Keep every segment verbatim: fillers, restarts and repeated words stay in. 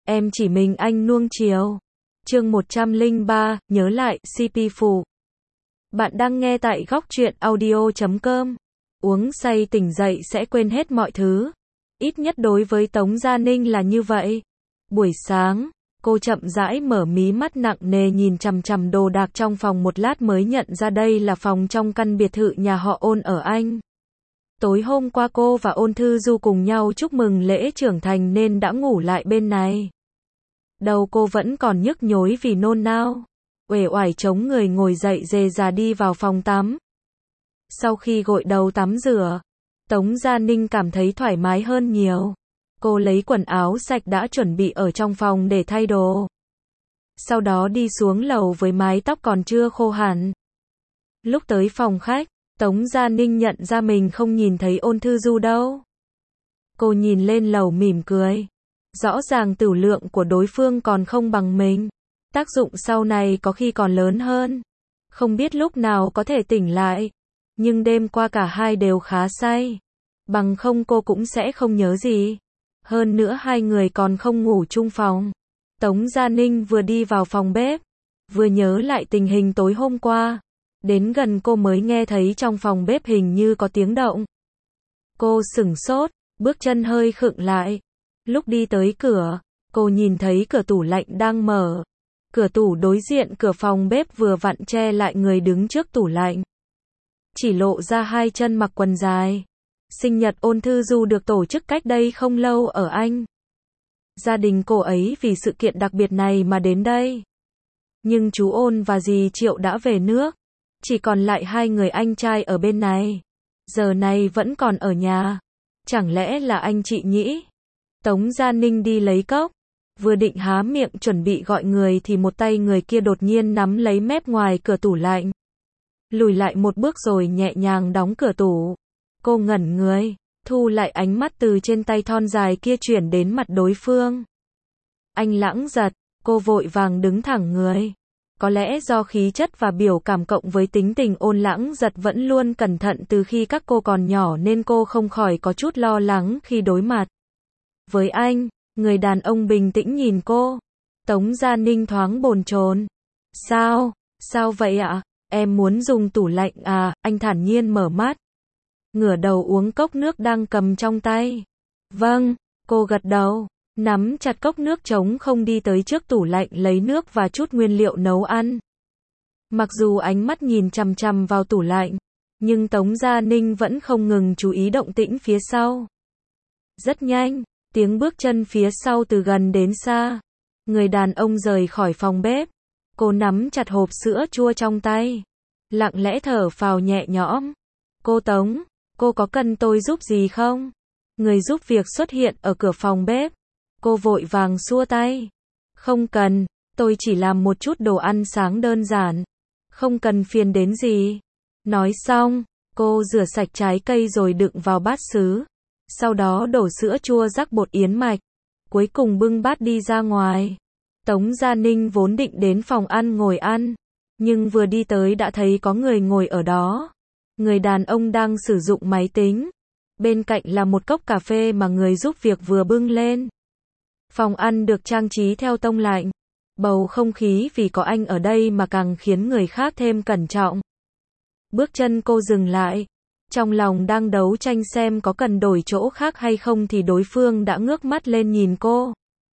em chỉ mình anh nuông chiều. Chương một trăm lẻ ba, nhớ lại, xê pê phụ. Bạn đang nghe tại góc truyện audio chấm com. Uống say tỉnh dậy sẽ quên hết mọi thứ. Ít nhất đối với Tống Gia Ninh là như vậy. Buổi sáng, cô chậm rãi mở mí mắt nặng nề nhìn chằm chằm đồ đạc trong phòng một lát mới nhận ra đây là phòng trong căn biệt thự nhà họ Ôn ở Anh. Tối hôm qua cô và Ôn Thư Du cùng nhau chúc mừng lễ trưởng thành nên đã ngủ lại bên này. Đầu cô vẫn còn nhức nhối vì nôn nao. Uể oải chống người ngồi dậy rề rà đi vào phòng tắm. Sau khi gội đầu tắm rửa, Tống Gia Ninh cảm thấy thoải mái hơn nhiều. Cô lấy quần áo sạch đã chuẩn bị ở trong phòng để thay đồ. Sau đó đi xuống lầu với mái tóc còn chưa khô hẳn. Lúc tới phòng khách, Tống Gia Ninh nhận ra mình không nhìn thấy Ôn Thư Du đâu. Cô nhìn lên lầu mỉm cười. Rõ ràng tửu lượng của đối phương còn không bằng mình. Tác dụng sau này có khi còn lớn hơn. Không biết lúc nào có thể tỉnh lại. Nhưng đêm qua cả hai đều khá say. Bằng không cô cũng sẽ không nhớ gì. Hơn nữa hai người còn không ngủ chung phòng. Tống Gia Ninh vừa đi vào phòng bếp, vừa nhớ lại tình hình tối hôm qua. Đến gần cô mới nghe thấy trong phòng bếp hình như có tiếng động. Cô sửng sốt, bước chân hơi khựng lại. Lúc đi tới cửa, cô nhìn thấy cửa tủ lạnh đang mở. Cửa tủ đối diện cửa phòng bếp vừa vặn che lại người đứng trước tủ lạnh. Chỉ lộ ra hai chân mặc quần dài. Sinh nhật Ôn Thư Du được tổ chức cách đây không lâu ở Anh. Gia đình cô ấy vì sự kiện đặc biệt này mà đến đây. Nhưng chú Ôn và dì Triệu đã về nước. Chỉ còn lại hai người anh trai ở bên này. Giờ này vẫn còn ở nhà. Chẳng lẽ là anh chị nhỉ? Tống Gia Ninh đi lấy cốc. Vừa định há miệng chuẩn bị gọi người thì một tay người kia đột nhiên nắm lấy mép ngoài cửa tủ lạnh. Lùi lại một bước rồi nhẹ nhàng đóng cửa tủ. Cô ngẩn người, thu lại ánh mắt từ trên tay thon dài kia chuyển đến mặt đối phương. Anh Lãng Giật, cô vội vàng đứng thẳng người. Có lẽ do khí chất và biểu cảm cộng với tính tình Ôn Lãng Giật vẫn luôn cẩn thận từ khi các cô còn nhỏ nên cô không khỏi có chút lo lắng khi đối mặt với anh. Người đàn ông bình tĩnh nhìn cô. Tống Gia Ninh thoáng bồn chồn. Sao? Sao vậy ạ? Em muốn dùng tủ lạnh à? Anh thản nhiên mở mắt. Ngửa đầu uống cốc nước đang cầm trong tay. Vâng, cô gật đầu. Nắm chặt cốc nước trống không đi tới trước tủ lạnh lấy nước và chút nguyên liệu nấu ăn. Mặc dù ánh mắt nhìn chằm chằm vào tủ lạnh, nhưng Tống Gia Ninh vẫn không ngừng chú ý động tĩnh phía sau. Rất nhanh, tiếng bước chân phía sau từ gần đến xa. Người đàn ông rời khỏi phòng bếp. Cô nắm chặt hộp sữa chua trong tay. Lặng lẽ thở phào nhẹ nhõm. Cô Tống, cô có cần tôi giúp gì không? Người giúp việc xuất hiện ở cửa phòng bếp. Cô vội vàng xua tay. Không cần, tôi chỉ làm một chút đồ ăn sáng đơn giản. Không cần phiền đến gì. Nói xong, cô rửa sạch trái cây rồi đựng vào bát sứ. Sau đó đổ sữa chua rắc bột yến mạch. Cuối cùng bưng bát đi ra ngoài. Tống Gia Ninh vốn định đến phòng ăn ngồi ăn. Nhưng vừa đi tới đã thấy có người ngồi ở đó. Người đàn ông đang sử dụng máy tính. Bên cạnh là một cốc cà phê mà người giúp việc vừa bưng lên. Phòng ăn được trang trí theo tông lạnh. Bầu không khí vì có anh ở đây mà càng khiến người khác thêm cẩn trọng. Bước chân cô dừng lại. Trong lòng đang đấu tranh xem có cần đổi chỗ khác hay không thì đối phương đã ngước mắt lên nhìn cô.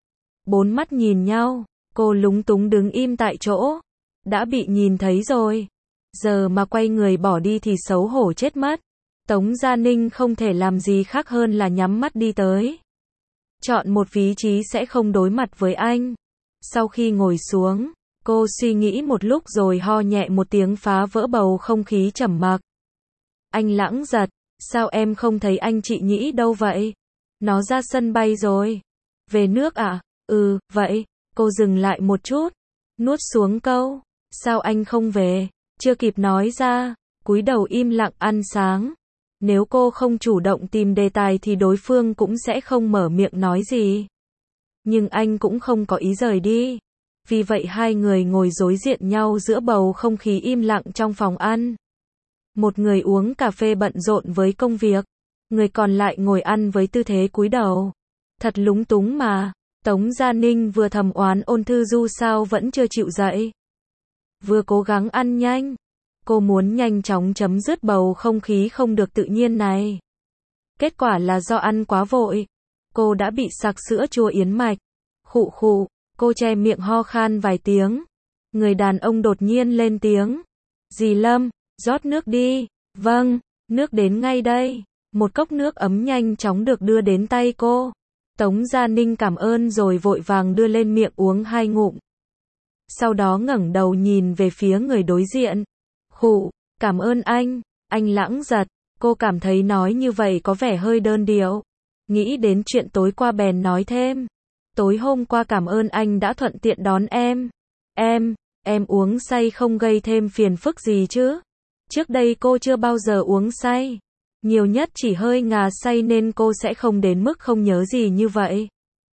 Bốn mắt nhìn nhau, cô lúng túng đứng im tại chỗ. Đã bị nhìn thấy rồi. Giờ mà quay người bỏ đi thì xấu hổ chết mất. Tống Gia Ninh không thể làm gì khác hơn là nhắm mắt đi tới. Chọn một vị trí sẽ không đối mặt với anh. Sau khi ngồi xuống, cô suy nghĩ một lúc rồi ho nhẹ một tiếng phá vỡ bầu không khí trầm mặc. Anh Lãng Giật, sao em không thấy anh chị Nhĩ đâu vậy? Nó ra sân bay rồi. Về nước à? Ừ, vậy. Cô dừng lại một chút. Nuốt xuống câu. Sao anh không về? Chưa kịp nói ra. Cúi đầu im lặng ăn sáng. Nếu cô không chủ động tìm đề tài thì đối phương cũng sẽ không mở miệng nói gì. Nhưng anh cũng không có ý rời đi. Vì vậy hai người ngồi đối diện nhau giữa bầu không khí im lặng trong phòng ăn. Một người uống cà phê bận rộn với công việc. Người còn lại ngồi ăn với tư thế cúi đầu. Thật lúng túng mà. Tống Gia Ninh vừa thầm oán Ôn Thư Du sao vẫn chưa chịu dậy. Vừa cố gắng ăn nhanh. Cô muốn nhanh chóng chấm dứt bầu không khí không được tự nhiên này. Kết quả là do ăn quá vội. Cô đã bị sặc sữa chua yến mạch. Khụ khụ, cô che miệng ho khan vài tiếng. Người đàn ông đột nhiên lên tiếng. Dì Lâm, rót nước đi. Vâng, nước đến ngay đây. Một cốc nước ấm nhanh chóng được đưa đến tay cô. Tống Gia Ninh cảm ơn rồi vội vàng đưa lên miệng uống hai ngụm. Sau đó ngẩng đầu nhìn về phía người đối diện. Khụ, cảm ơn anh, anh Lãng Giật. Cô cảm thấy nói như vậy có vẻ hơi đơn điệu. Nghĩ đến chuyện tối qua bèn nói thêm. Tối hôm qua cảm ơn anh đã thuận tiện đón em. Em, em uống say không gây thêm phiền phức gì chứ? Trước đây cô chưa bao giờ uống say. Nhiều nhất chỉ hơi ngà say nên cô sẽ không đến mức không nhớ gì như vậy.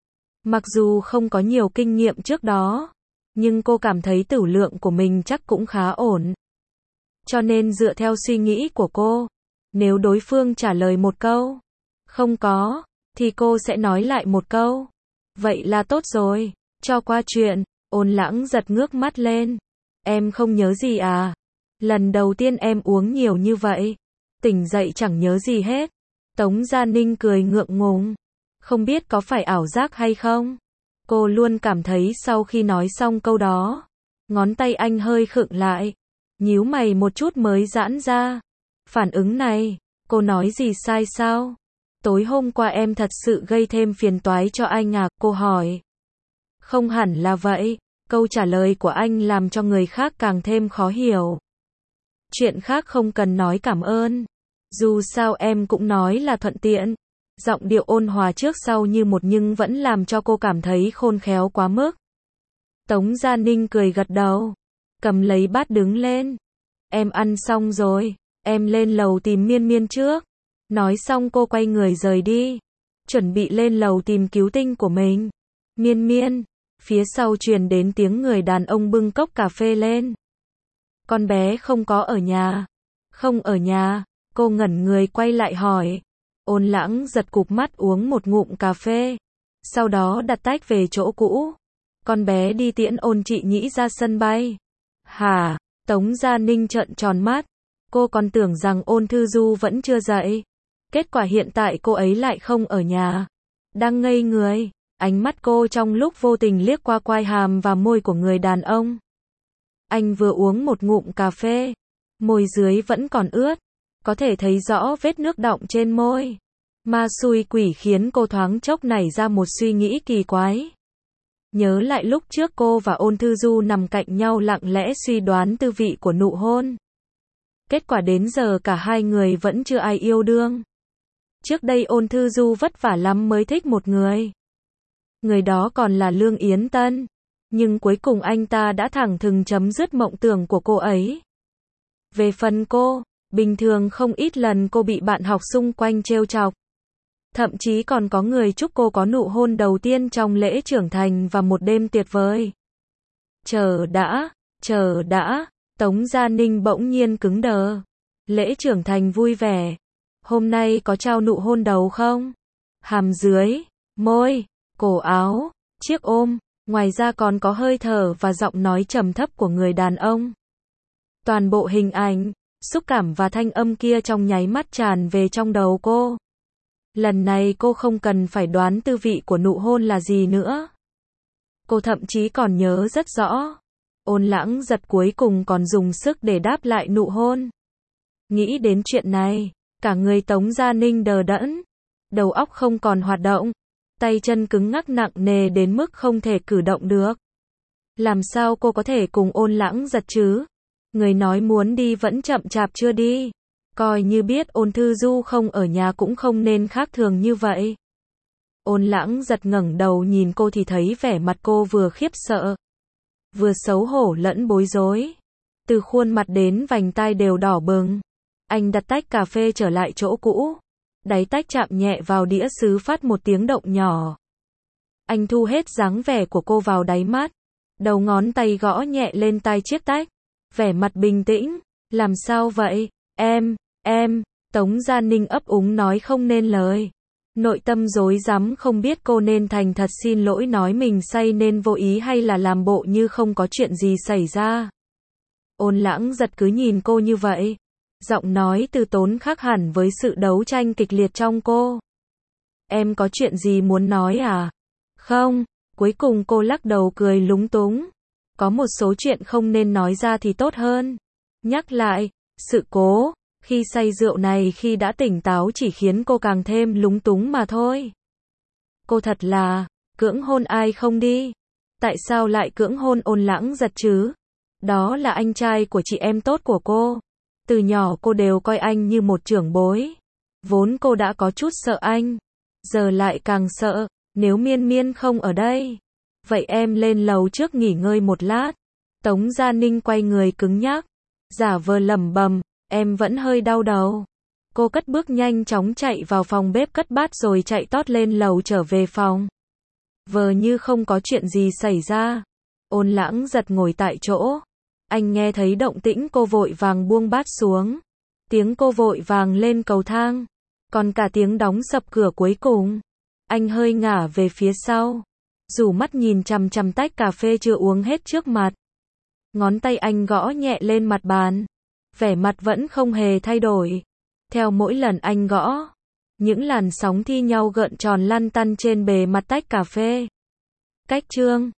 Mặc dù không có nhiều kinh nghiệm trước đó, nhưng cô cảm thấy tửu lượng của mình chắc cũng khá ổn. Cho nên dựa theo suy nghĩ của cô, nếu đối phương trả lời một câu, không có, thì cô sẽ nói lại một câu. Vậy là tốt rồi, cho qua chuyện. Ôn Lãng Giật ngước mắt lên. Em không nhớ gì à? Lần đầu tiên em uống nhiều như vậy. Tỉnh dậy chẳng nhớ gì hết. Tống Gia Ninh cười ngượng ngùng. Không biết có phải ảo giác hay không? Cô luôn cảm thấy sau khi nói xong câu đó, ngón tay anh hơi khựng lại. Nhíu mày một chút mới giãn ra. Phản ứng này, cô nói gì sai sao? Tối hôm qua em thật sự gây thêm phiền toái cho anh à? Cô hỏi. Không hẳn là vậy. Câu trả lời của anh làm cho người khác càng thêm khó hiểu. Chuyện khác không cần nói cảm ơn. Dù sao em cũng nói là thuận tiện. Giọng điệu ôn hòa trước sau như một nhưng vẫn làm cho cô cảm thấy khôn khéo quá mức. Tống Gia Ninh cười gật đầu. Cầm lấy bát đứng lên. Em ăn xong rồi. Em lên lầu tìm Miên Miên trước. Nói xong cô quay người rời đi. Chuẩn bị lên lầu tìm cứu tinh của mình. Miên Miên. Phía sau truyền đến tiếng người đàn ông bưng cốc cà phê lên. Con bé không có ở nhà. Không ở nhà. Cô ngẩn người quay lại hỏi. Ôn Lãng Giật cụp mắt uống một ngụm cà phê. Sau đó đặt tách về chỗ cũ. Con bé đi tiễn Ôn Chị Nhĩ ra sân bay. Hả? Tống Gia Ninh trợn tròn mắt. Cô còn tưởng rằng Ôn Thư Du vẫn chưa dậy. Kết quả hiện tại cô ấy lại không ở nhà. Đang ngây người. Ánh mắt cô trong lúc vô tình liếc qua quai hàm và môi của người đàn ông. Anh vừa uống một ngụm cà phê. Môi dưới vẫn còn ướt. Có thể thấy rõ vết nước đọng trên môi. Ma xui quỷ khiến cô thoáng chốc nảy ra một suy nghĩ kỳ quái. Nhớ lại lúc trước cô và Ôn Thư Du nằm cạnh nhau lặng lẽ suy đoán tư vị của nụ hôn. Kết quả đến giờ cả hai người vẫn chưa ai yêu đương. Trước đây Ôn Thư Du vất vả lắm mới thích một người. Người đó còn là Lương Yến Tân. Nhưng cuối cùng anh ta đã thẳng thừng chấm dứt mộng tưởng của cô ấy. Về phần cô, bình thường không ít lần cô bị bạn học xung quanh trêu chọc. Thậm chí còn có người chúc cô có nụ hôn đầu tiên trong lễ trưởng thành và một đêm tuyệt vời. Chờ đã, chờ đã, Tống Gia Ninh bỗng nhiên cứng đờ. Lễ trưởng thành vui vẻ. Hôm nay có trao nụ hôn đầu không? Hàm dưới, môi, cổ áo, chiếc ôm, ngoài ra còn có hơi thở và giọng nói trầm thấp của người đàn ông. Toàn bộ hình ảnh, xúc cảm và thanh âm kia trong nháy mắt tràn về trong đầu cô. Lần này cô không cần phải đoán tư vị của nụ hôn là gì nữa. Cô thậm chí còn nhớ rất rõ. Ôn Lãng Giật cuối cùng còn dùng sức để đáp lại nụ hôn. Nghĩ đến chuyện này, cả người Tống Gia Ninh đờ đẫn. Đầu óc không còn hoạt động. Tay chân cứng ngắc nặng nề đến mức không thể cử động được. Làm sao cô có thể cùng Ôn Lãng Giật chứ? Người nói muốn đi vẫn chậm chạp chưa đi. Coi như biết Ôn Thư Du không ở nhà cũng không nên khác thường như vậy. Ôn Lãng Giật ngẩng đầu nhìn cô thì thấy vẻ mặt cô vừa khiếp sợ, vừa xấu hổ lẫn bối rối. Từ khuôn mặt đến vành tai đều đỏ bừng. Anh đặt tách cà phê trở lại chỗ cũ. Đáy tách chạm nhẹ vào đĩa sứ phát một tiếng động nhỏ. Anh thu hết dáng vẻ của cô vào đáy mắt. Đầu ngón tay gõ nhẹ lên tai chiếc tách. Vẻ mặt bình tĩnh. Làm sao vậy? Em, em, Tống Gia Ninh ấp úng nói không nên lời. Nội tâm rối rắm không biết cô nên thành thật xin lỗi nói mình say nên vô ý hay là làm bộ như không có chuyện gì xảy ra. Ôn Lãng Giật cứ nhìn cô như vậy. Giọng nói từ tốn khác hẳn với sự đấu tranh kịch liệt trong cô. Em có chuyện gì muốn nói à? Không, cuối cùng cô lắc đầu cười lúng túng. Có một số chuyện không nên nói ra thì tốt hơn. Nhắc lại, sự cố khi say rượu này khi đã tỉnh táo chỉ khiến cô càng thêm lúng túng mà thôi. Cô thật là, cưỡng hôn ai không đi? Tại sao lại cưỡng hôn Ôn Lãng Giật chứ? Đó là anh trai của chị em tốt của cô. Từ nhỏ cô đều coi anh như một trưởng bối. Vốn cô đã có chút sợ anh. Giờ lại càng sợ, nếu Miên Miên không ở đây. Vậy em lên lầu trước nghỉ ngơi một lát. Tống Gia Ninh quay người cứng nhắc. Giả vờ lẩm bẩm, em vẫn hơi đau đầu. Cô cất bước nhanh chóng chạy vào phòng bếp cất bát rồi chạy tót lên lầu trở về phòng. Vờ như không có chuyện gì xảy ra. Ôn Lãng Giật ngồi tại chỗ. Anh nghe thấy động tĩnh cô vội vàng buông bát xuống. Tiếng cô vội vàng lên cầu thang. Còn cả tiếng đóng sập cửa cuối cùng. Anh hơi ngả về phía sau. Rủ mắt nhìn chằm chằm tách cà phê chưa uống hết trước mặt. Ngón tay anh gõ nhẹ lên mặt bàn. Vẻ mặt vẫn không hề thay đổi. Theo mỗi lần anh gõ, những làn sóng thi nhau gợn tròn lăn tăn trên bề mặt tách cà phê. Cách chương